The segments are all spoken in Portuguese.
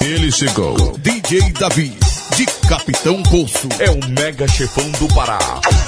Ele chegou, DJ Davi, de Capitão Poço. É o mega chefão do Pará.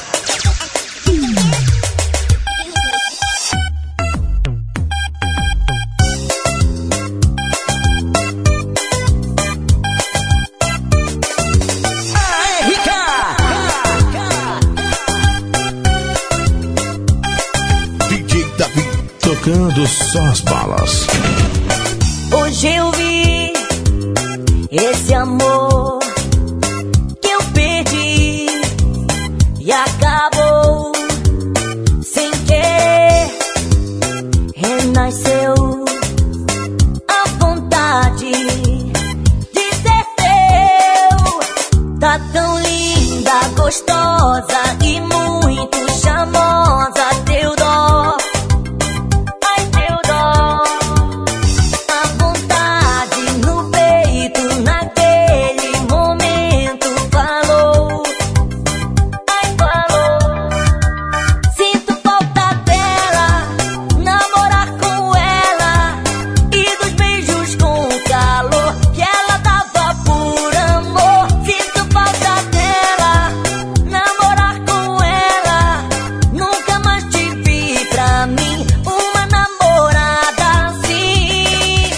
DJ Davi, tocando só as balas. Hoje eu vi esse amor que eu perdi e acabou sem querer. Renasceu a vontade de ser teu. Tá tão linda, gostosa e muito charmosa. Teu dó, ai teu dó. A vontade no peito naquele momento falou, ai falou. Sinto falta dela, namorar com ela e dos beijos com calor que ela dava por amor. Sinto falta dela, namorar com ela. Nunca mais tive pra mim uma namorada assim.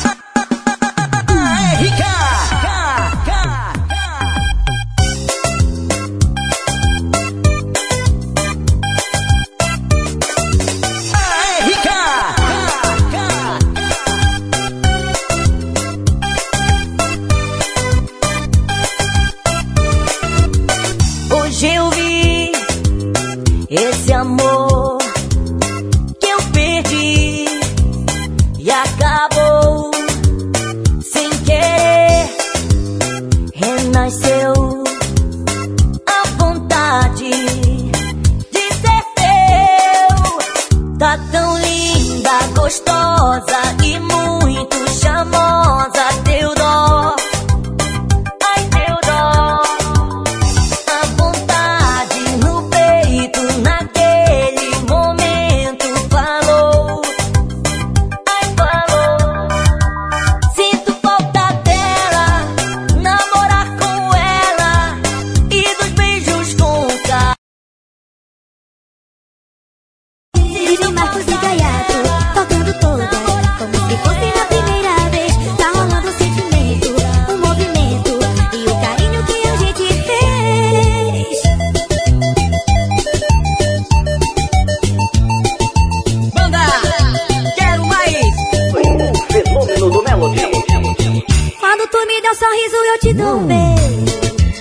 Hoje eu vi esse amor que eu perdi e acabou sem querer. Renasceu a vontade de ser teu. Tá tão linda, gostosa e muito charmosa. Teu dó, ai teu dó. A vontade no peito naquele momento falou, ai falou. Sinto falta dela, namorar com ela e dos beijos com calor. DJ Marcos e Gaiato, tocando todas, como se fosse na primeira vez. Tá rolando um sentimento, um movimento e o carinho que a gente fez. Banda, quero mais. Fenômeno do Melody. Quando tu me dá um sorriso eu te dou um beijo.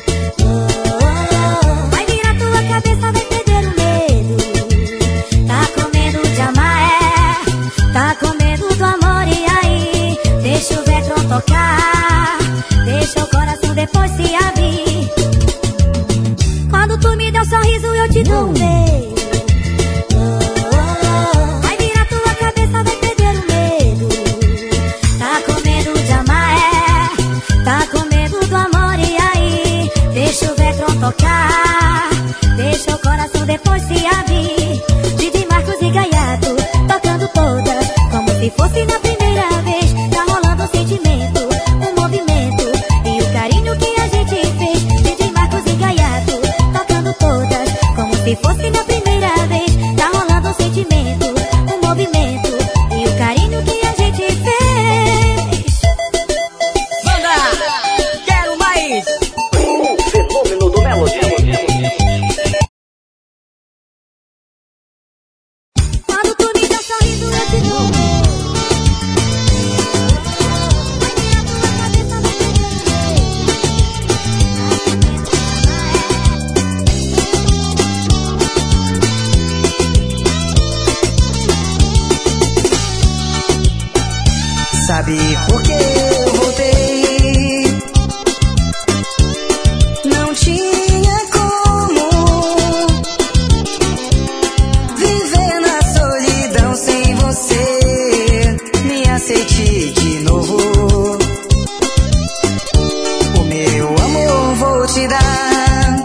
Vai virar tua cabeça, vai perder o medo. Tá com medo de amar, tá com medo do amor. E aí, deixa o vetro tocar, deixa o coração depois se abrir. Quando tu me dá um sorriso eu te dou um beijo. Vai virar tua cabeça, vai perder o medo. Tá com medo de amar, tá com medo do amor. E aí, deixa o vetro tocar, deixa o coração depois se abrir. DJ Marcos e Gaiato, tocando todas, como se fosse na primeira vez. Tá rolando um sentimento, um movimento e o carinho que a gente fez. DJ Marcos e Gaiato, tocando todas, como se fosse na primeira vez. Tá rolando um sentimento, um movimento e o carinho que a gente fez. Banda, quero mais. Fenômeno do Melody. Quando tu me dá um sorriso eu te dou um beijo. Vai virar tua cabeça, vai perder o Sabe por que eu voltei? Não tinha como viver na solidão sem você. Me aceite de novo. O meu amor vou te dar.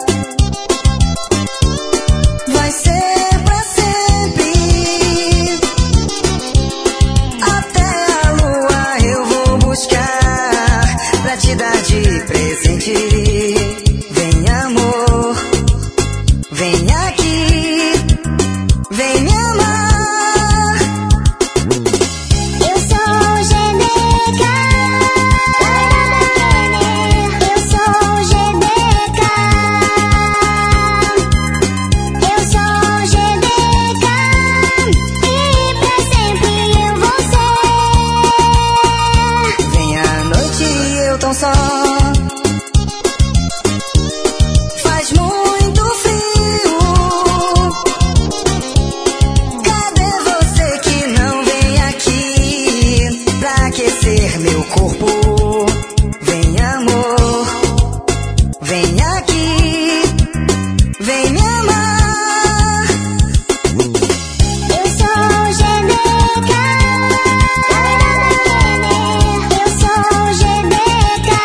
Vai ser pra sempre. Até a lua eu vou buscar. de presente. Vem amor, vem aqui, vem me amar. Eu sou Geneca, eu sou Geneca, eu sou Geneca, e pra sempre eu vou ser. Vem à noite e eu tão só. Faz muito frio. Cadê você que não vem aqui pra aquecer meu corpo? Vem amor, vem aqui, vem me amar. Eu sou Geneca, eu sou Geneca,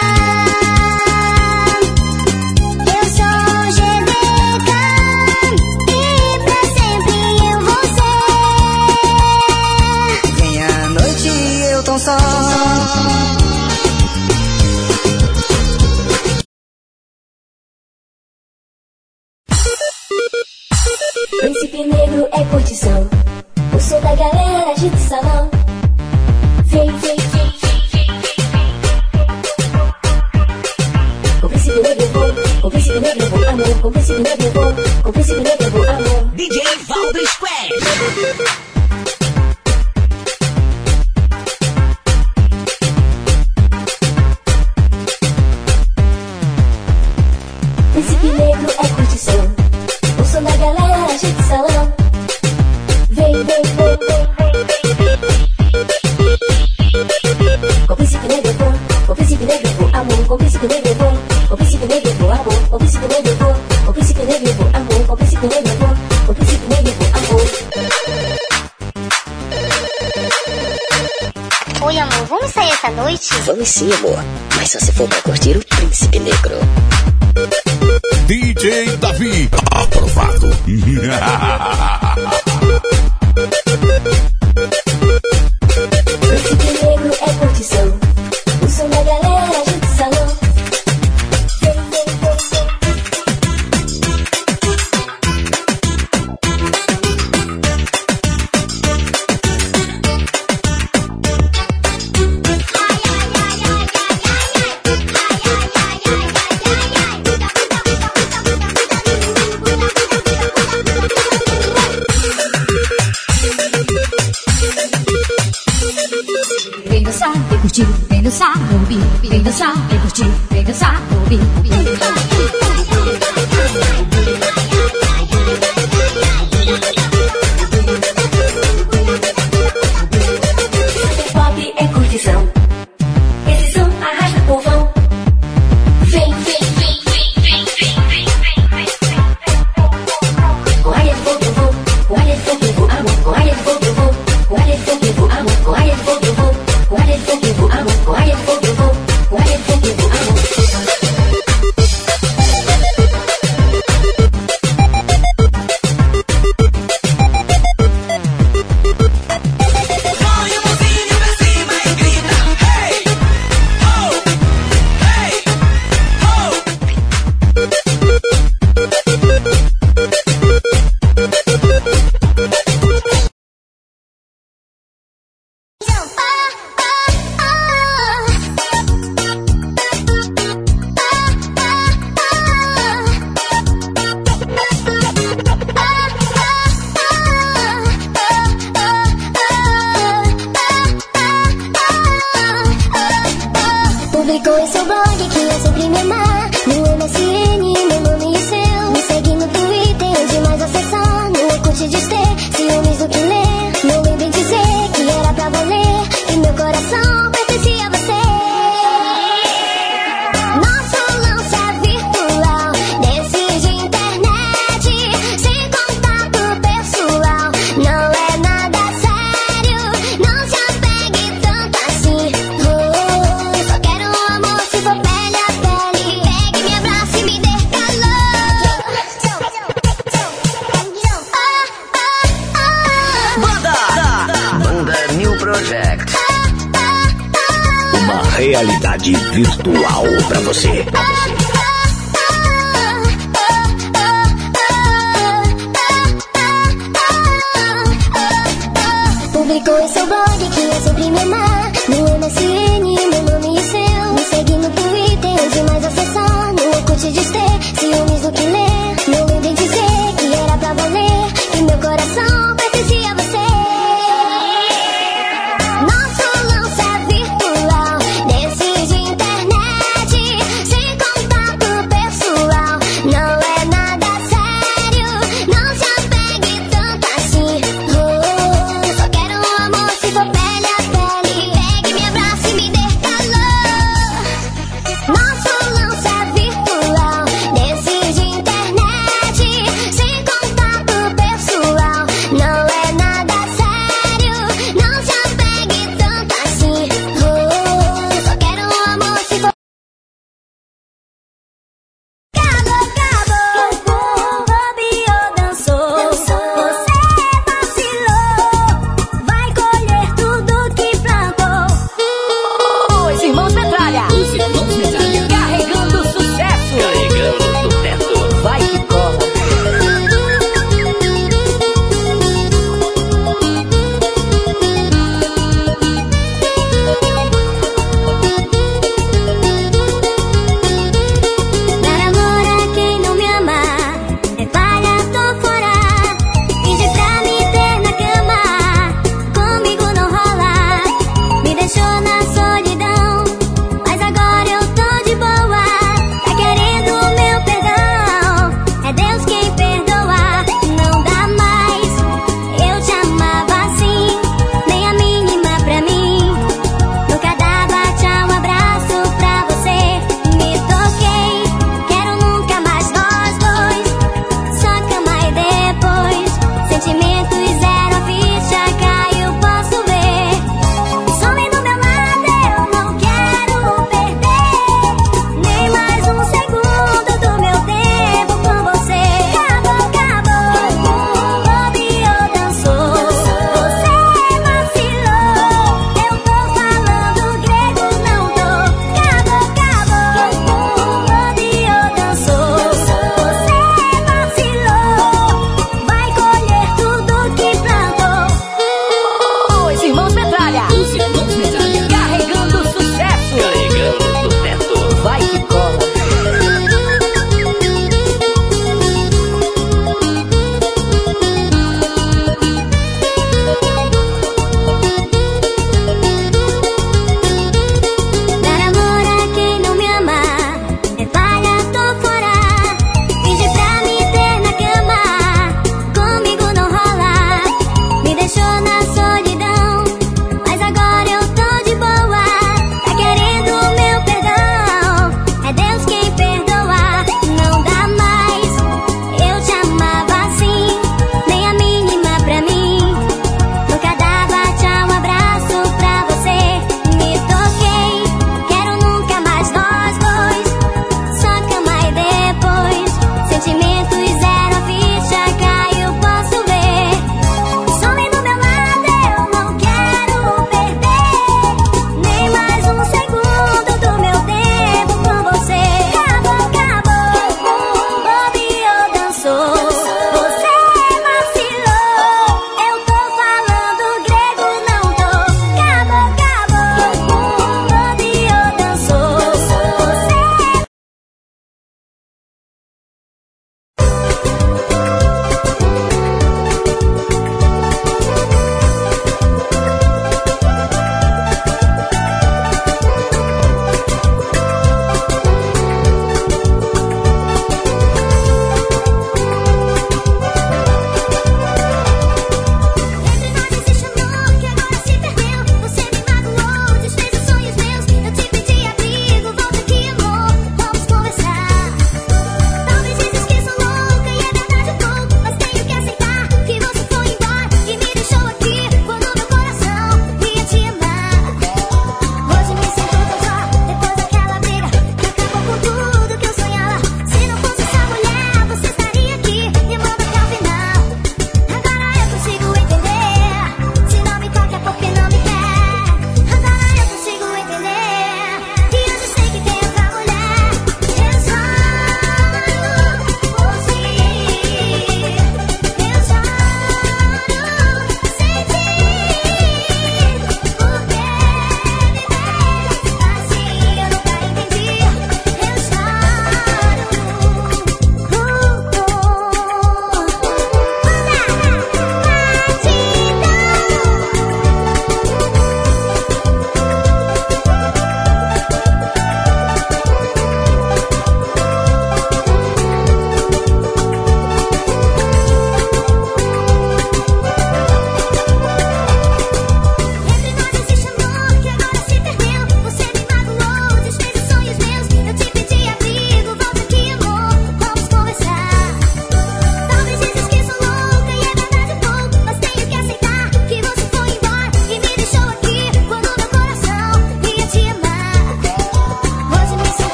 eu sou Geneca, e pra sempre eu vou ser. Vem à noite e eu tão só. Príncipe negro é curtição, o som da galera agita o salão. Vem, vem, vem, vem, vem, vem. Com o príncipe negro eu vou, com o príncipe negro eu vou, amor. Com o príncipe negro eu vou, com o príncipe negro eu vou, amor. DJ Valdo Square. Príncipe negro é curtição, o som da galera agita o salão. Vem, vem, vem, vem, vem, vem. Com o príncipe negro eu vou, com o príncipe negro eu vou, amor. Com o príncipe negro eu vou, com o príncipe negro eu vou, amor. Com o príncipe negro eu vou, com o príncipe negro eu vou, amor. Com o príncipe negro eu vou, com o príncipe negro eu vou, amor. Oi, amor, vamos sair essa noite? Vamos sim, amor. Mas só se for pra curtir o Príncipe Negro. DJ Davi. Aprovado. Príncipe negro é curtição, o som da galera agita o salão. Vem, vem, vem, Vem dançar, vem curtir, vem dançar, ouvir. Vem dançar, vem curtir, vem dançar, ouvir. pop é curtição, esse som arrasta o povão. Vem, vem, vem, vem, vem, vem, vem, vem, vem. Com área de fogo eu vou, com área de fogo eu vou, amor. Com área de fogo eu vou, com área de fogo eu vou, amor. Com área de fogo eu vou, com área de fogo eu vou, amor. Com área de fogo eu vou, com área de fogo eu vou, amor. Publicou em seu blog que ia sempre me amar. No MSN, meu nome e o seu. Me segue no Twitter, onde mais acessar. No Orkut diz ter ciúmes do que ler. Não lembro em dizer que era pra valer, que meu coração pertencia a você. Nosso lance é virtual, desse de internet, sem contato pessoal. Não é nada sério, não se apegue tanto assim. Só quero um amor se for pele a pele. Pegue, me abrace e me dê calor. realidade virtual pra você. Publicou em seu blog que ia sempre me amar. No MSN, meu nome e o seu. Me segue no Twitter, onde mais acessar. No Orkut diz ter ciúmes do que ler. Não lembro em dizer que era pra valer, que meu coração pertencia a você. Nosso lance é virtual, desses de internet, sem contato pessoal. Não é nada sério, não se apegue tanto assim. Só quero um amor se for pele a pele.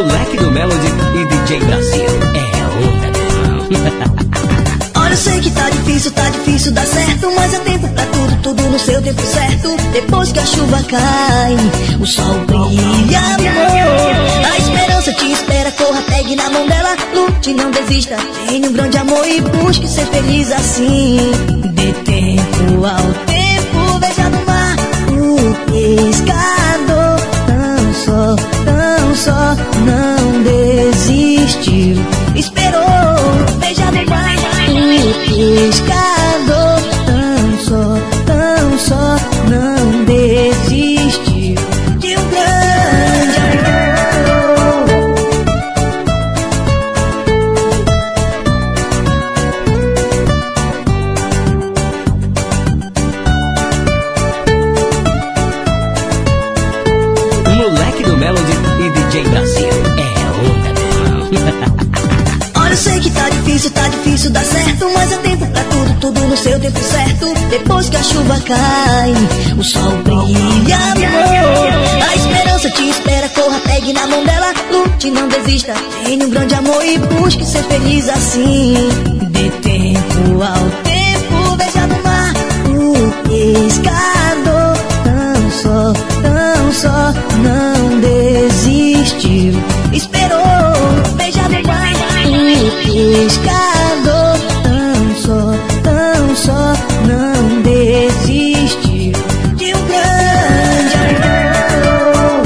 Moleque do Melody e DJ Brasil. É onda, meu irmão. Olha, eu sei que tá difícil dar certo, mas é tempo pra tudo no seu tempo certo. Depois que a chuva cai, o sol brilha, amor. A esperança te espera, corra, pegue na mão dela, lute, não desista. Tenha um grande amor e busque ser feliz assim. Dê tempo ao tempo, veja no mar o pescador. Tão só, não desistiu. Esperou, veja no mar o pescador. Tão só, não desistiu de um grande amor. Moleque do Melody e DJ Brasil. É onda, meu irmão. Olha, eu sei que tá difícil dar certo, mas é tempo pra tudo no seu tempo certo. Depois que a chuva cai, o sol brilha, amor. A esperança te espera, corra, pegue na mão dela, lute, não desista. Tenha um grande amor e busque ser feliz assim. Dê tempo ao tempo, veja no mar o pescador. Tão só, não desistiu. Esperou, veja no mar o pescador. Tão só, não desistiu de um grande amor.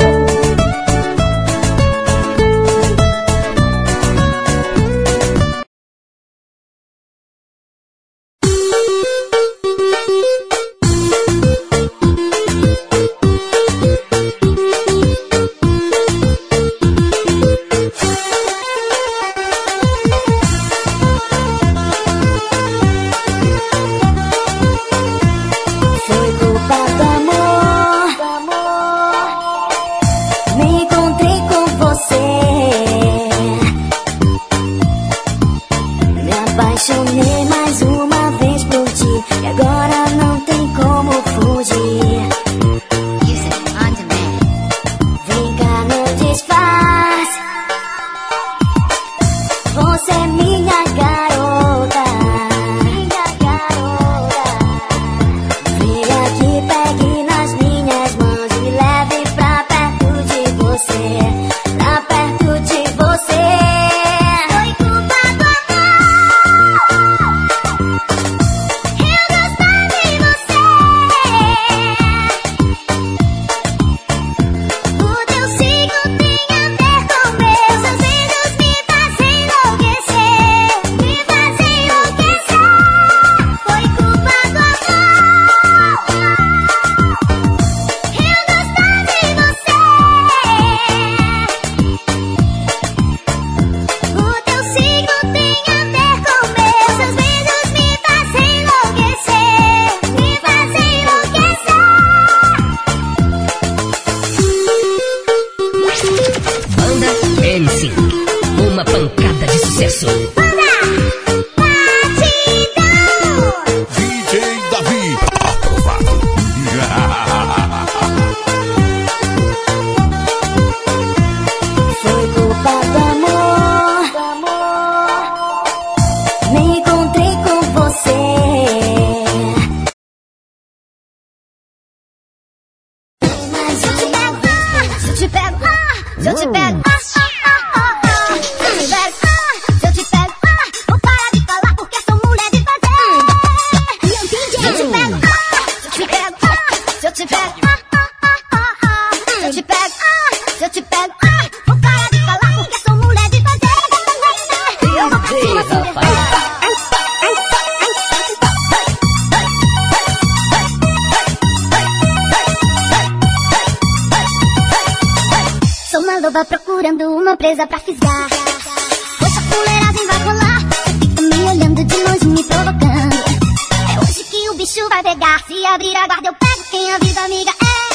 Procurando uma presa pra fisgar. Poxa, fuleiragem vai rolar. Fica me olhando de longe, me provocando. É hoje que o bicho vai pegar. Se abrir a guarda eu pego quem avisa amiga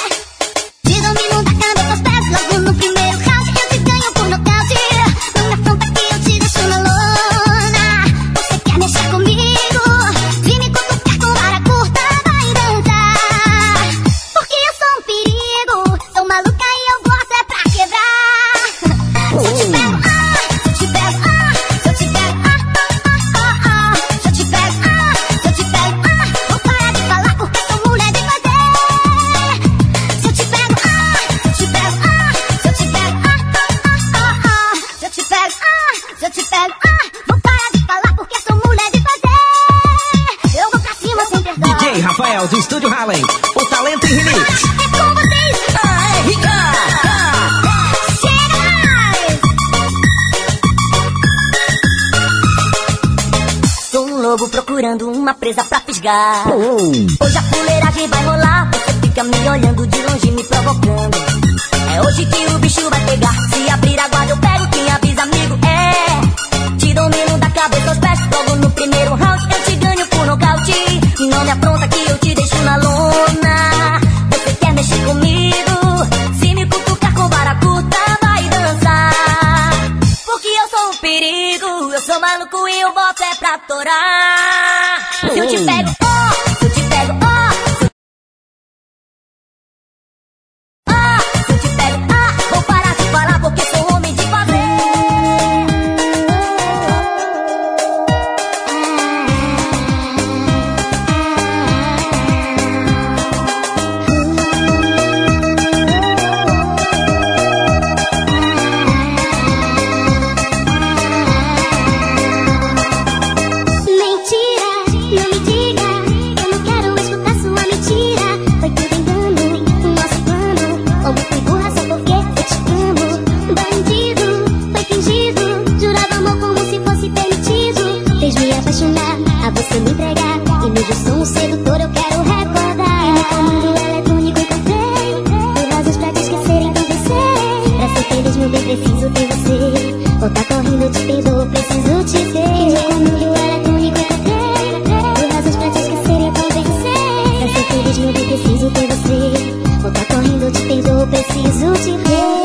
é. De domínio da cama eu prospero. Logo no primeiro round eu te ganho por nocaute. Não me afronta que eu te deixo na lona. Você quer mexer comigo? De me cutucar com vara curta vai dançar. Porque eu sou um perigo. Sou maluca e eu gosto é pra quebrar. Allen, o talento em remix. É com vocês. Sou um lobo procurando uma presa pra fisgar. Hoje a fuleiragem vai rolar. Você fica me olhando de longe, me provocando. É hoje que o bicho vai pegar. Se abrir a guarda eu pego, quem avisa amigo é. Te domino da cabeça aos pés. Logo no primeiro round eu te ganho por nocaute. Não me apronta que eu te deixo na lona. Você quer mexer comigo? Se me cutucar com vara curta vai dançar. Porque eu sou um perigo. Eu sou maluco e eu boto é pra torar. Se eu te pego, oh, se eu te pego, oh, se eu te pego, ah, vou parar de falar porque sou homem de fazer. Você me entregar e mesmo sou um sedutor, eu quero recordar. E no comando eletrônico encontrei por razões pra te esquecer, então vencer. Pra ser feliz, meu bem, preciso ter você. Voltar correndo, eu te perdoo, preciso te ter. E no comando eletrônico encontrei por razões pra te esquecer, então vencer. Pra ser feliz, meu bem, preciso ter você. Voltar correndo, eu te perdoo, preciso te ver.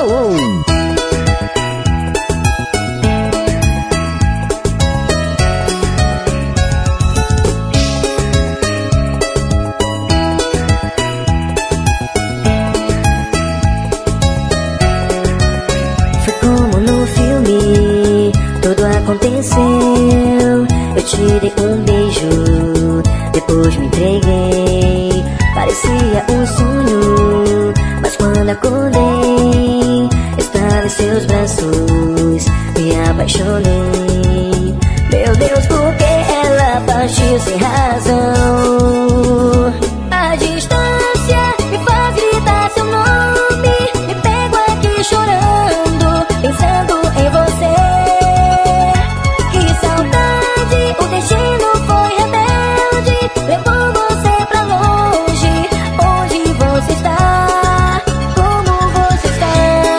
Foi como no filme, tudo aconteceu. Eu te dei um beijo, depois me entreguei. Parecia um sonho, mas quando acordei, estava em seus braços, me apaixonei. Meu Deus, por que ela partiu sem razão? A distância me faz gritar seu nome. Me pego aqui chorando, pensando em você. Que saudade, o destino foi rebelde, levou você pra longe. Onde você está? Como você está?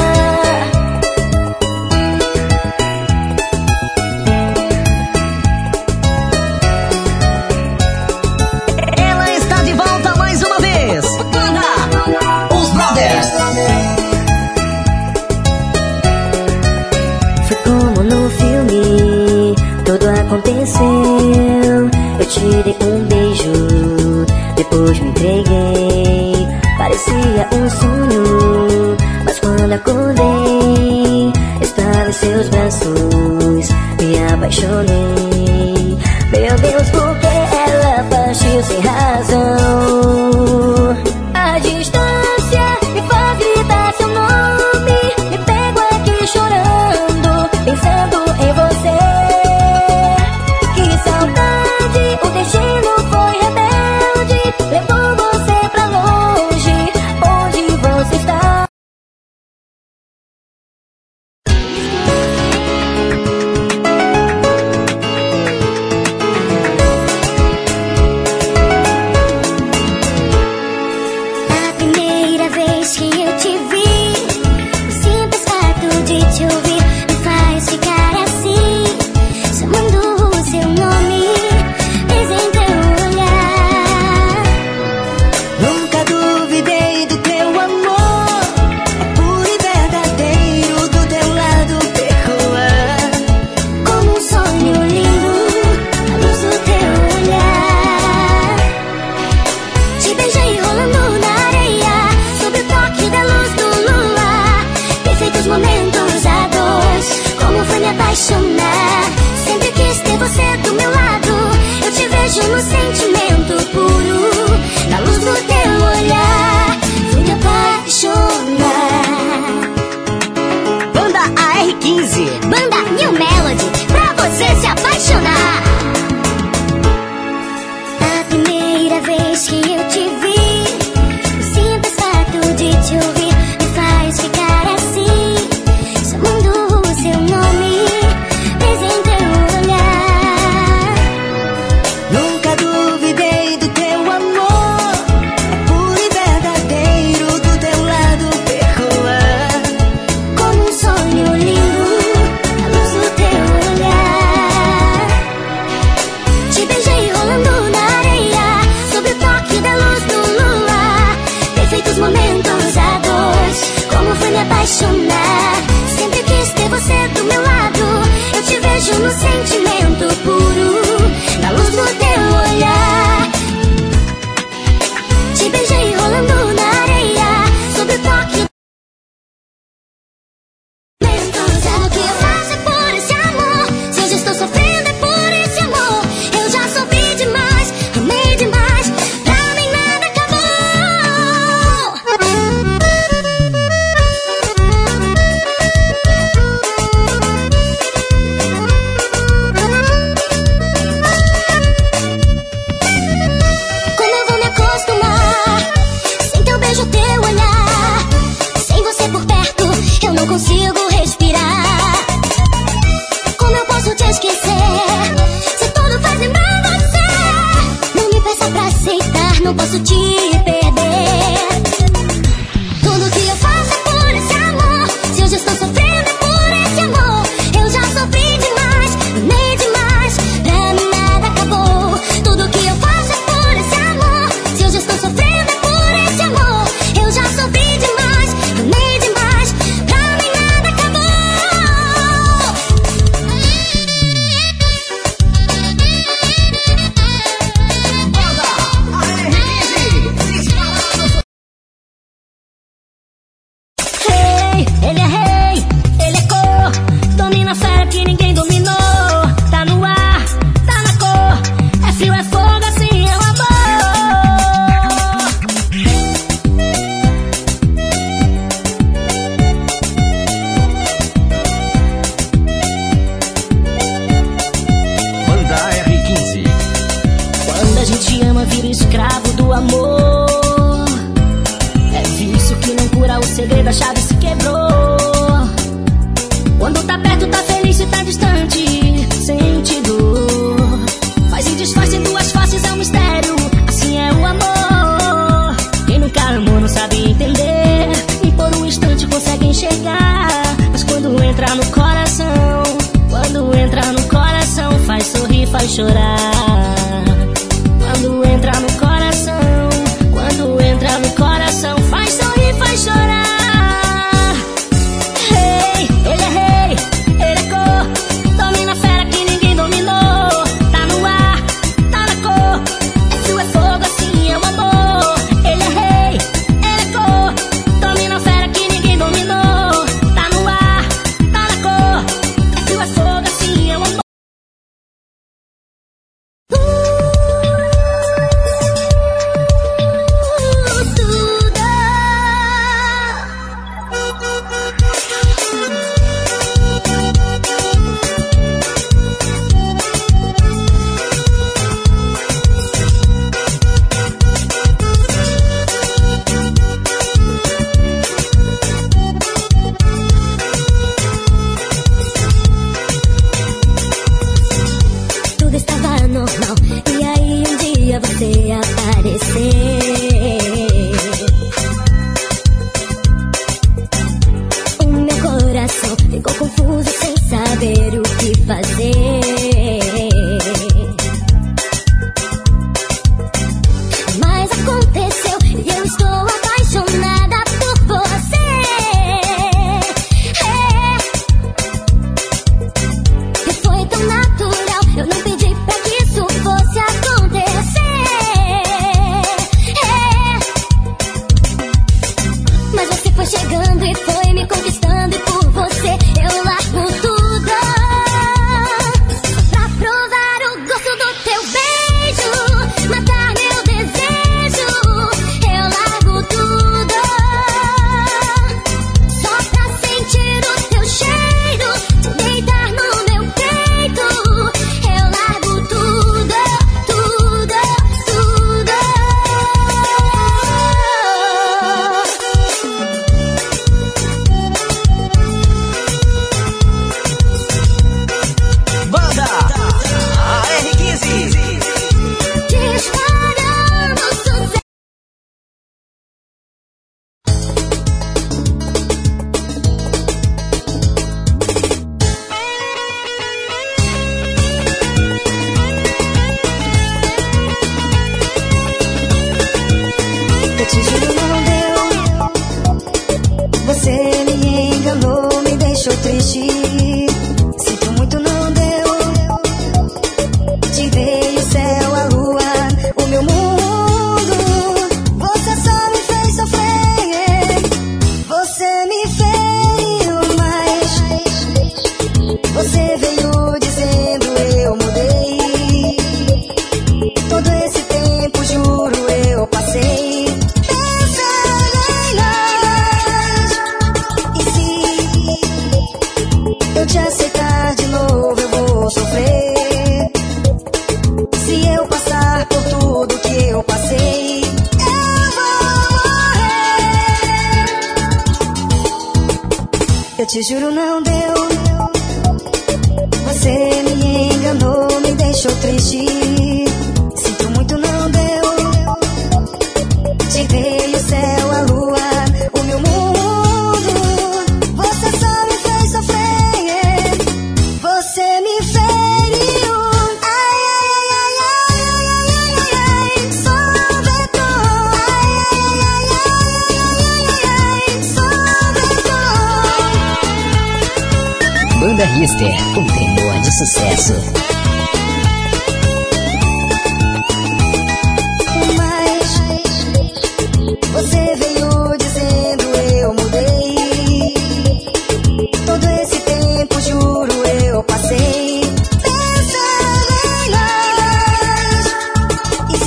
Ela está de volta mais uma vez. Banda Os Brothers. Foi como no filme, tudo aconteceu. Eu te dei um beijo, depois me entreguei. Parecia um sonho, mas quando acordei, estava em seus braços, me apaixonei. Meu Deus, por que ela partiu sem razão? A distância me faz gritar seu nome. Me pego aqui chorando, pensando em você. Que saudade, o destino foi rebelde, levou você pra longe. Onde você está? A primeira vez que eu te vi, o simples fato de te ouvir me faz ficar assim, chamando o seu nome, desde então olhar. Nunca duvidei do teu amor, é puro e verdadeiro, do teu lado percoar. Como um sonho lindo, a luz do teu olhar. Te beijei rolando na areia, sob o toque da luz do luar. Perfeitos momentos a dois, como foi me apaixonar. Sempre quis ter você do meu lado, eu te vejo no sentimento puro, na luz do teu olhar, fui me apaixonar. Banda AR15. Banda New Melody, pra você se apaixonar. A primeira vez que eu te vi, o simples fato de te ouvir me faz ficar assim, chamando o seu nome, desde então olhar. Nunca duvidei do teu amor, é puro e entra no coração, quando entra no coração, faz sorrir, faz chorar. Quando entra no coração, quando entra no coração, faz sorrir, faz chorar. Rei, ele é rei, ele é cor, domina a fera que ninguém dominou. Tá no ar, tá na cor, frio é fogo, assim é o amor. Ele é rei, ele é cor, domina a fera que ninguém dominou. Tá no ar, tá na cor, frio é fogo, assim é o amor. Tudo estava normal, e aí um dia você apareceu. O meu coração ficou confuso sem saber o que fazer. Mas aconteceu e eu estou apaixonada por você. E foi tão natural, eu não pedi pra que isso fosse acontecer. Mas você foi chegando e foi me conquistando, e por você eu largo tudo pra provar o gosto do teu beijo, matar meu desejo. Eu largo tudo só pra sentir o teu cheiro, deitar no meu peito. Eu largo tudo, tudo, tudo. Banda AR15. Disparando sucesso. Eu te juro, não deu. Você me enganou, me deixou triste. Sinto muito, não deu. Te dei o céu, a lua, o meu mundo. Você só me fez sofrer. Você me feriu, mas você veio dizendo eu mudei. Todo esse tempo, juro, eu passei pensando em nós. E se eu te aceitar de novo, eu vou sofrer. Se eu passar por tudo que eu passei, eu vou morrer. Eu te juro, não deu. Você me enganou, me deixou triste. Sinto muito, não deu. Te dei o céu, a lua, o meu mundo. Você só me fez sofrer. Você me feriu. Ai, ai, ai, ai, ai, ai, ai, ai, sorvetou. Ai, ai, ai, ai, ai, ai, ai, sorvetou. Banda Rister, o primor de sucesso. Mas você veio dizendo eu mudei. Todo esse tempo, juro, eu passei pensando em nós. E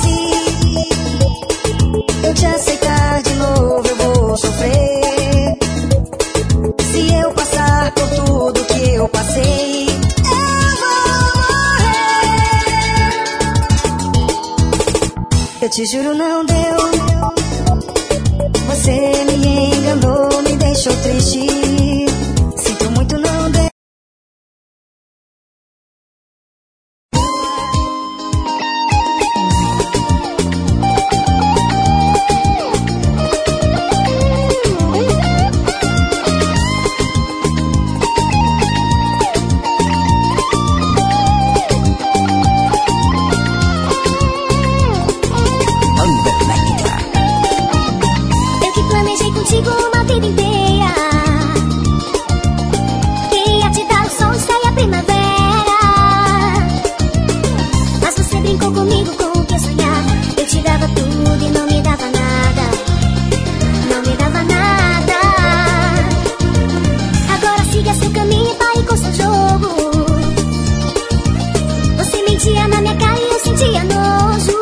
se eu te aceitar de novo, eu vou sofrer. Se eu passar por tudo que eu passei, eu vou morrer. Eu te juro, não deu. Você me enganou, me deixou triste. Sinto muito, não deu. com seu jogo. Você mentia na minha cara e eu sentia nojo.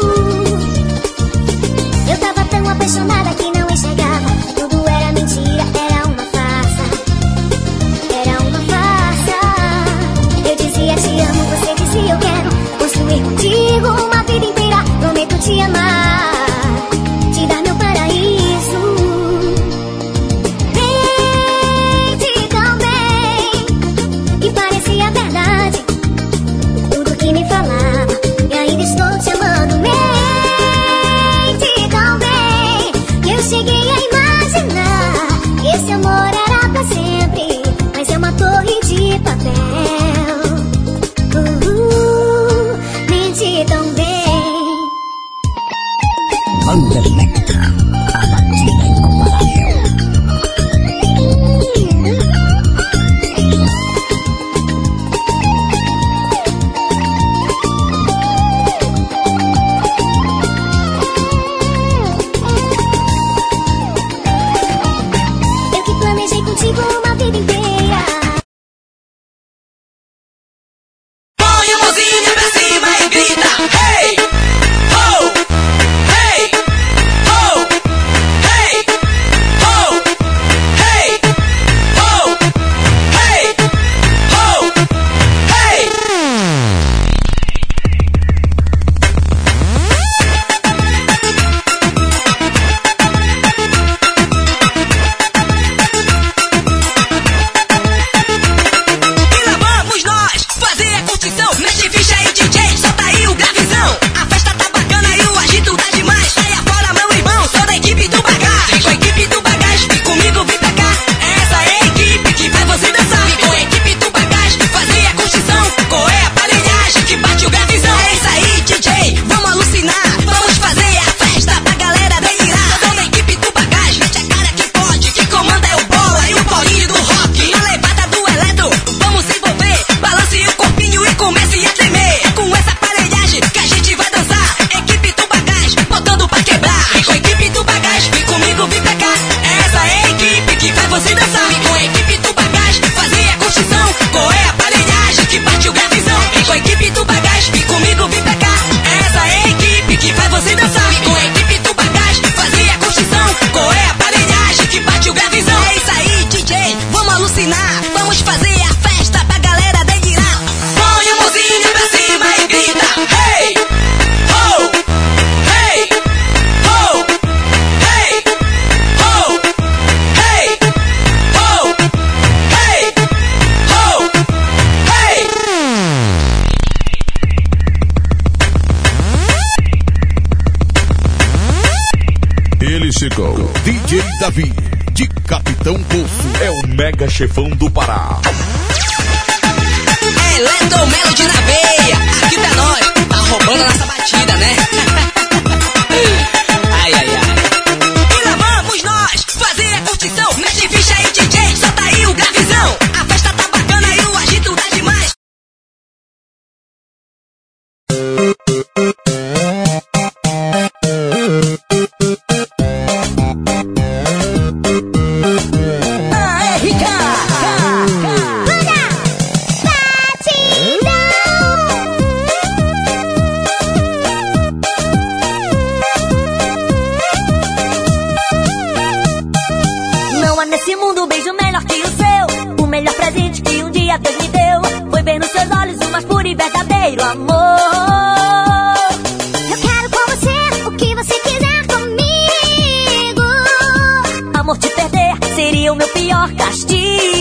Eu tava tão apaixonada que não enxergava. Tudo era mentira, era uma farsa. Era uma farsa. Eu dizia te amo, você dizia eu quero construir contigo uma vida inteira. Prometo te amar, te dar meu paraíso. Mente tão bem que parecia verdade tudo que me falava, e ainda estou te amando. Mente tão bem que eu cheguei a imaginar que esse amor era pra sempre, mas é uma torre de papel. Mente tão bem. Banda Electra, a batida incomparável. Eu que planejei contigo uma vida inteira. Põe a mãozinha pra cima e grita: hey! Ho! Hey! Ho! Hey! Ho! Hey! Ho! Hey! Ho! Hey! E lá vamos nós fazer a curtição. Mexe ficha aí, DJ, solta aí o gravizão. A festa tá bacana e o agito tá demais. Sai afora, meu irmão, sou da equipe do Bagage. Vem com a equipe do Bagage, vem comigo, vem pra cá. Essa é a equipe que faz você dançar. Vem com a equipe do Bagage, fazer a curtição. Qual é a aparelhagem que bate o gravizão? É isso aí, DJ, vamos alucinar. Vamos fazer a festa pra galera delirar. Sou da equipe do Bagage, mete a cara que pode. Quem comanda é o Bola e o Paulinho do rock. Na levada do eletro, vamos se envolver. Balance o corpinho e comece a tremer. É com essa aparelhagem que a gente vai dançar. Equipe do Bagage, botando pra quebrar. Vem com a equipe do Bagage, vem comigo, vem pra cá. Essa é a equipe que faz você dançar. Vem com a equipe do Bagage, fazer a curtição. Qual é a aparelhagem que bate o gravizão? Vem com a equipe do Bagage, vem comigo, vem pra cá. Essa é a equipe que faz você dançar. Vem com a equipe do Bagage, fazer a curtição. Qual é a aparelhagem que bate o gravizão? É isso aí, DJ, vamos alucinar. Vamos fazer a festa pra galera delirar. Põe a mãozinha pra cima e grita: hey! Ho! Hey! Ho! Hey! Ho! Hey! Ho! Hey! Ho! Hey! Ele chegou. DJ Davi, de Capitão Poço. É o mega chefão do Pará. Eletro Melody na veia, aqui pra nós, tá roubando a nossa batida, né? Ai, ai, ai. E lá vamos nós fazer a curtição. Mexe ficha aí, DJ, solta aí o gravizão. A festa tá bacana e o agito tá demais. Não há nesse mundo um beijo melhor que o seu. O melhor presente que um dia Deus me deu foi ver nos seus olhos o mais puro e verdadeiro amor. Eu quero com você o que você quiser comigo. Amor, te perder seria o meu pior castigo.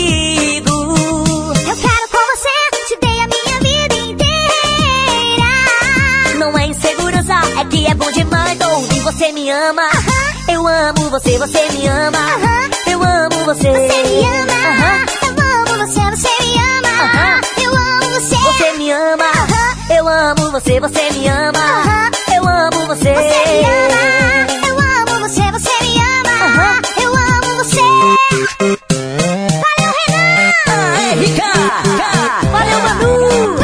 Eu quero com você, te dei a minha vida inteira. Não é insegurança, é que é bom demais ouvir você me ama. Eu amo você, você me ama. Eu amo você. Você me ama. Eu amo você, você me ama. Eu amo você. Você me ama. Eu amo você, você me ama. Eu amo você. Você me ama. Eu amo você, você me ama. Eu amo você. Valeu, Renan. Rica. Valeu, Manu.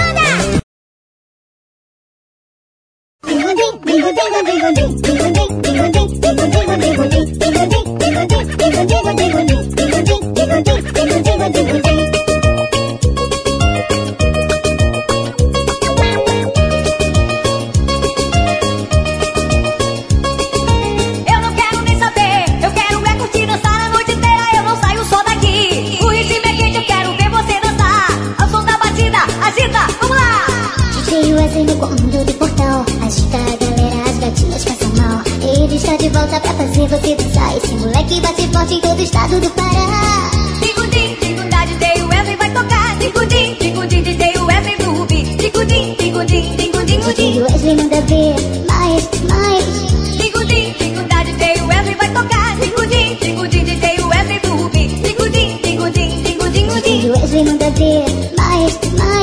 comando do portal. Agita a galera, as gatinhas passam mal. Ele está de volta pra fazer você dançar. Esse moleque bate forte em todo o estado do Pará. Ticudim, ticudá, DJ Wesley vai tocar. Ticudim, ticudim, DJ Wesley do Rubi. Ticudim, ticudim, ticudim, DJ Wesley manda ver mais. Ticudim, ticudá, DJ Wesley vai tocar. Ticudim, ticudim, DJ Wesley do Rubi. Ticudim, ticudim, ticudim, DJ Wesley manda ver mais.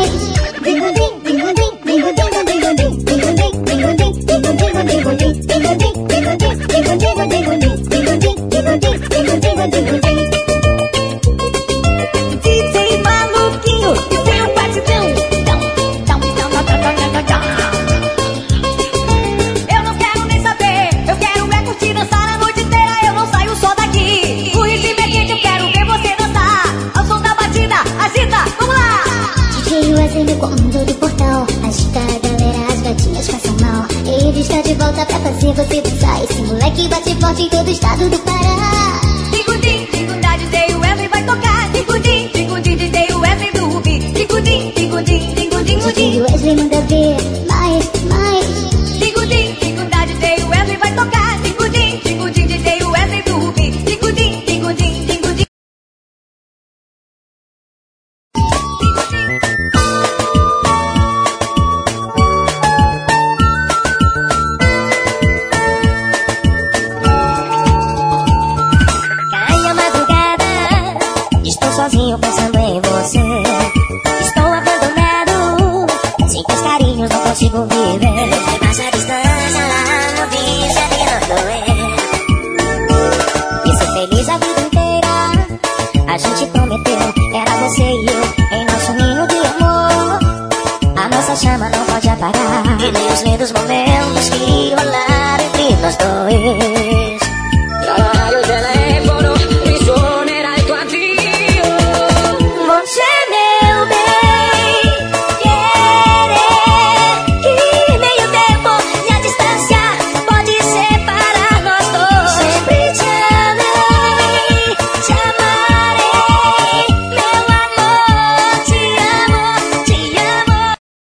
DJ Maluquinho, e tem um batidão. Eu não quero nem saber, eu quero é curtir, dançar a noite inteira, eu não saio só daqui. O ritmo é quente, eu quero ver você dançar. Ao som da batida, agita, vamos lá. DJ Wesley no comando do portal. Agita a galera, as gatinhas passam mal. Ele está de volta pra fazer você dançar. Esse moleque bate forte em todo o estado do Pará. Ticudim, ticudá, DJ Wesley vai tocar. Ticudim, ticudim, DJ Wesley do Rubi. Ticudim, ticudim, ticudim, DJ Wesley manda ver mais. Ticudim, ticudá, DJ Wesley vai tocar. Ticudim, ticudim, DJ Wesley do Rubi. Ticudim, ticudim, ticudim. Cai a madrugada, estou sozinho pensando em você. Estou abandonado, sem teus carinhos não consigo viver. Passa a distância lá no Rio de Janeiro, doer. E ser feliz a vida inteira, a gente prometeu, era você e eu, em nosso ninho de amor. A nossa chama não pode apagar, e nem os lindos momentos que rolaram entre nós dois. Al teléfono y sonará tu adiós. Você, meu bem, querer que meio tempo e a distância pode separar nós dois. Sempre te amei, te amarei, meu amor, te amo, te amo.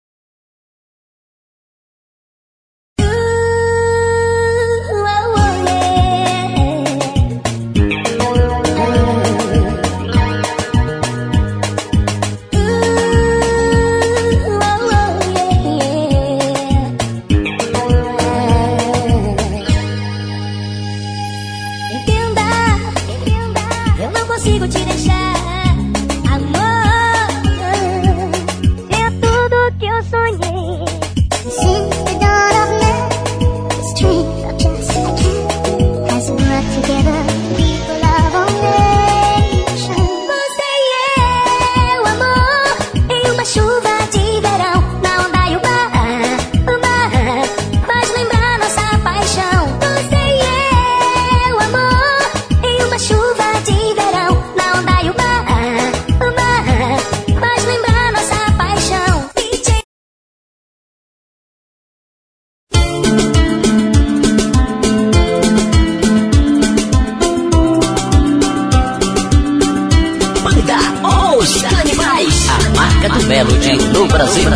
Eu não consigo te deixar, amor. É tudo que eu sonhei. Since the dawn of man, the strength of just a cat has brought together people of all nations. Você e eu, amor, em uma chuva de verão, na onda e o mar faz lembrar nossa paixão. Você e eu, amor, em uma chuva de verão, na onda e o mar faz lembrar nossa paixão. DJ Banda Os Canibais, a marca do Melody no Brasil.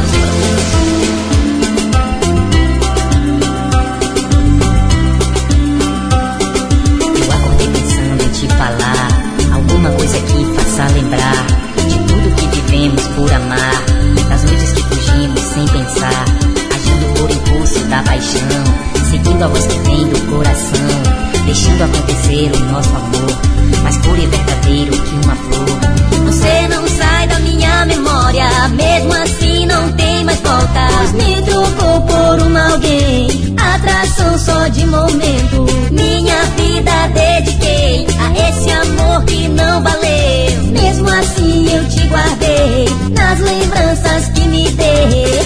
Eu acordei pensando em te falar alguma coisa que faça lembrar de tudo que vivemos por amar, das noites que fugimos sem pensar, agindo por impulso da paixão, seguindo a voz que vem do coração, deixando acontecer o nosso amor, mais puro e verdadeiro que uma flor. Você não sai da minha memória, mesmo assim não tem mais volta, pois me trocou por uma alguém, atração só de momento. Minha vida dediquei a esse amor que não valeu, mesmo assim eu te guardei nas lembranças que me deu.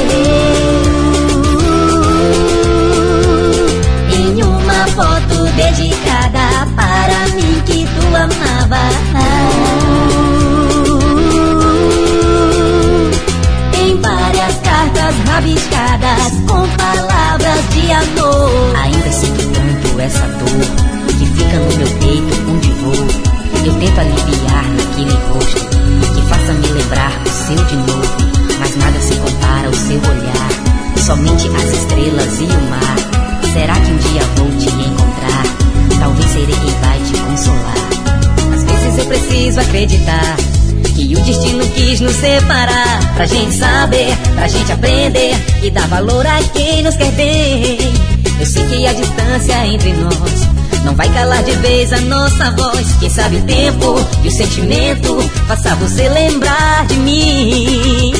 Em uma foto dedicada para mim que tu amava, em várias cartas rabiscadas com palavras de amor. Ainda sinto tanto essa dor que fica no meu peito onde vou. Eu tento aliviar naquele rosto que faça me lembrar do seu de novo, mas nada se compara ao seu olhar. somente as estrelas e o mar. Será que um dia vou te encontrar? Talvez serei quem vai te consolar. Às vezes eu preciso acreditar que o destino quis nos separar, pra gente saber, pra gente aprender e dar valor a quem nos quer bem. Eu sei que a distância entre nós não vai calar de vez a nossa voz. Quem sabe o tempo e o sentimento faça você lembrar de mim.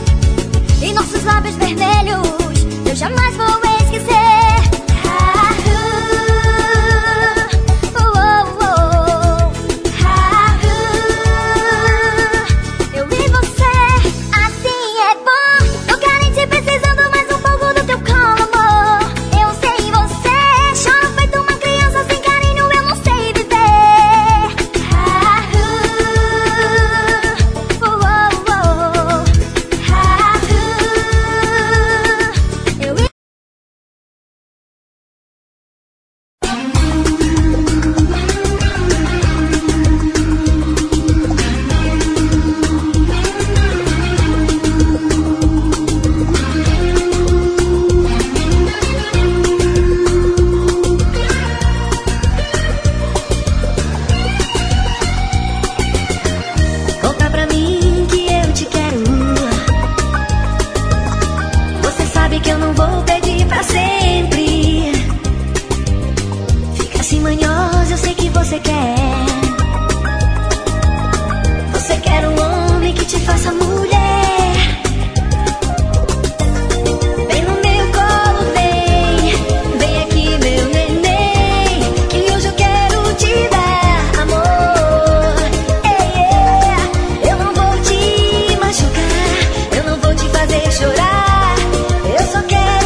Vermelhos, eu jamais vou esquecer. que eu não vou pedir pra sempre. Fica assim manhosa, eu sei que você quer. Você quer um homem que te faça mulher. Vem no meu colo, vem aqui meu neném, que hoje eu quero te dar amor. Eu não vou te machucar, eu não vou te fazer chorar. Eu só quero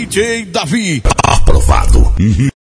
DJ Davi. Aprovado.